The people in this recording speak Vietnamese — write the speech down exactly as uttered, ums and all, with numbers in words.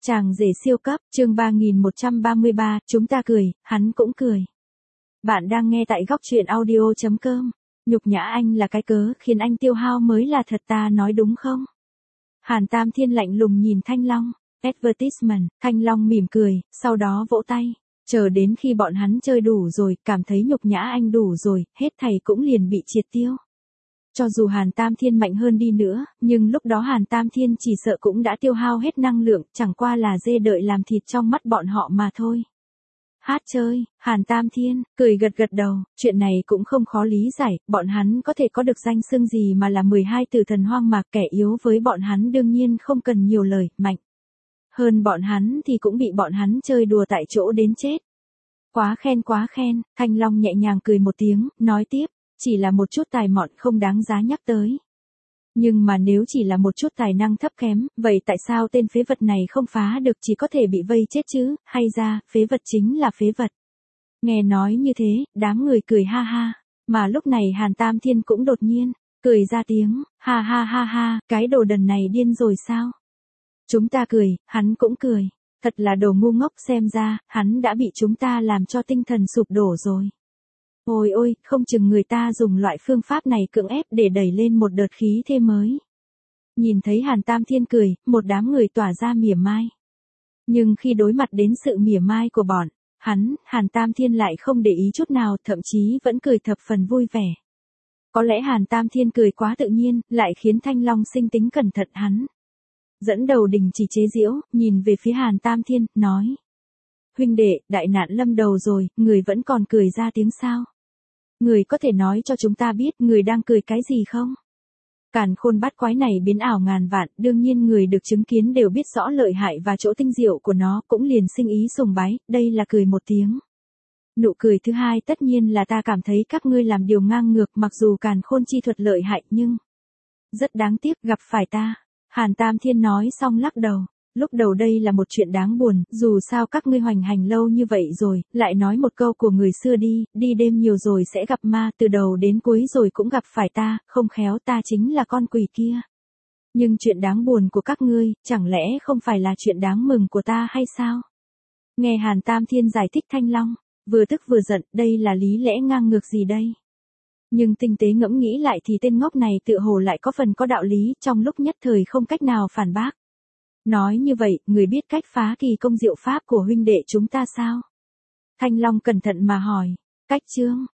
Chàng rể siêu cấp, chương ba nghìn một trăm ba mươi ba, chúng ta cười, hắn cũng cười. Bạn đang nghe tại góc truyện audio chấm com. Nhục nhã anh là cái cớ khiến anh tiêu hao mới là thật, ta nói đúng không? Hàn Tam Thiên lạnh lùng nhìn Thanh Long. Advertisement, Thanh Long mỉm cười, sau đó vỗ tay. Chờ đến khi bọn hắn chơi đủ rồi, cảm thấy nhục nhã anh đủ rồi, hết thảy cũng liền bị triệt tiêu. Cho dù Hàn Tam Thiên mạnh hơn đi nữa, nhưng lúc đó Hàn Tam Thiên chỉ sợ cũng đã tiêu hao hết năng lượng, chẳng qua là dê đợi làm thịt trong mắt bọn họ mà thôi. Hát chơi, Hàn Tam Thiên, cười gật gật đầu, chuyện này cũng không khó lý giải, bọn hắn có thể có được danh xưng gì mà là mười hai tử thần hoang mạc, kẻ yếu với bọn hắn đương nhiên không cần nhiều lời, mạnh hơn bọn hắn thì cũng bị bọn hắn chơi đùa tại chỗ đến chết. Quá khen quá khen, Thanh Long nhẹ nhàng cười một tiếng, nói tiếp, chỉ là một chút tài mọn không đáng giá nhắc tới. Nhưng mà nếu chỉ là một chút tài năng thấp kém, vậy tại sao tên phế vật này không phá được, chỉ có thể bị vây chết chứ, hay ra, phế vật chính là phế vật. Nghe nói như thế, đám người cười ha ha, mà lúc này Hàn Tam Thiên cũng đột nhiên, cười ra tiếng, ha ha ha ha, cái đồ đần này điên rồi sao? Chúng ta cười, hắn cũng cười, thật là đồ ngu ngốc, xem ra, hắn đã bị chúng ta làm cho tinh thần sụp đổ rồi. Ôi ôi, không chừng người ta dùng loại phương pháp này cưỡng ép để đẩy lên một đợt khí thế mới. Nhìn thấy Hàn Tam Thiên cười, một đám người tỏa ra mỉa mai. Nhưng khi đối mặt đến sự mỉa mai của bọn, hắn, Hàn Tam Thiên lại không để ý chút nào, thậm chí vẫn cười thập phần vui vẻ. Có lẽ Hàn Tam Thiên cười quá tự nhiên, lại khiến Thanh Long sinh tính cẩn thận hắn. Dẫn đầu đình chỉ chế giễu, nhìn về phía Hàn Tam Thiên, nói. Huynh đệ, đại nạn lâm đầu rồi, người vẫn còn cười ra tiếng sao? Người có thể nói cho chúng ta biết người đang cười cái gì không? Càn khôn bát quái này biến ảo ngàn vạn, đương nhiên người được chứng kiến đều biết rõ lợi hại và chỗ tinh diệu của nó, cũng liền sinh ý sùng bái, đây là cười một tiếng. Nụ cười thứ hai tất nhiên là ta cảm thấy các ngươi làm điều ngang ngược, mặc dù càn khôn chi thuật lợi hại nhưng rất đáng tiếc gặp phải ta. Hàn Tam Thiên nói xong lắc đầu. Lúc đầu đây là một chuyện đáng buồn, dù sao các ngươi hoành hành lâu như vậy rồi, lại nói một câu của người xưa đi, đi đêm nhiều rồi sẽ gặp ma, từ đầu đến cuối rồi cũng gặp phải ta, không khéo ta chính là con quỷ kia. Nhưng chuyện đáng buồn của các ngươi, chẳng lẽ không phải là chuyện đáng mừng của ta hay sao? Nghe Hàn Tam Thiên giải thích Thanh Long, vừa tức vừa giận, đây là lý lẽ ngang ngược gì đây? Nhưng tinh tế ngẫm nghĩ lại thì tên ngốc này tựa hồ lại có phần có đạo lý, trong lúc nhất thời không cách nào phản bác. Nói như vậy, người biết cách phá kỳ công diệu pháp của huynh đệ chúng ta sao? Thanh Long cẩn thận mà hỏi. Cách chương,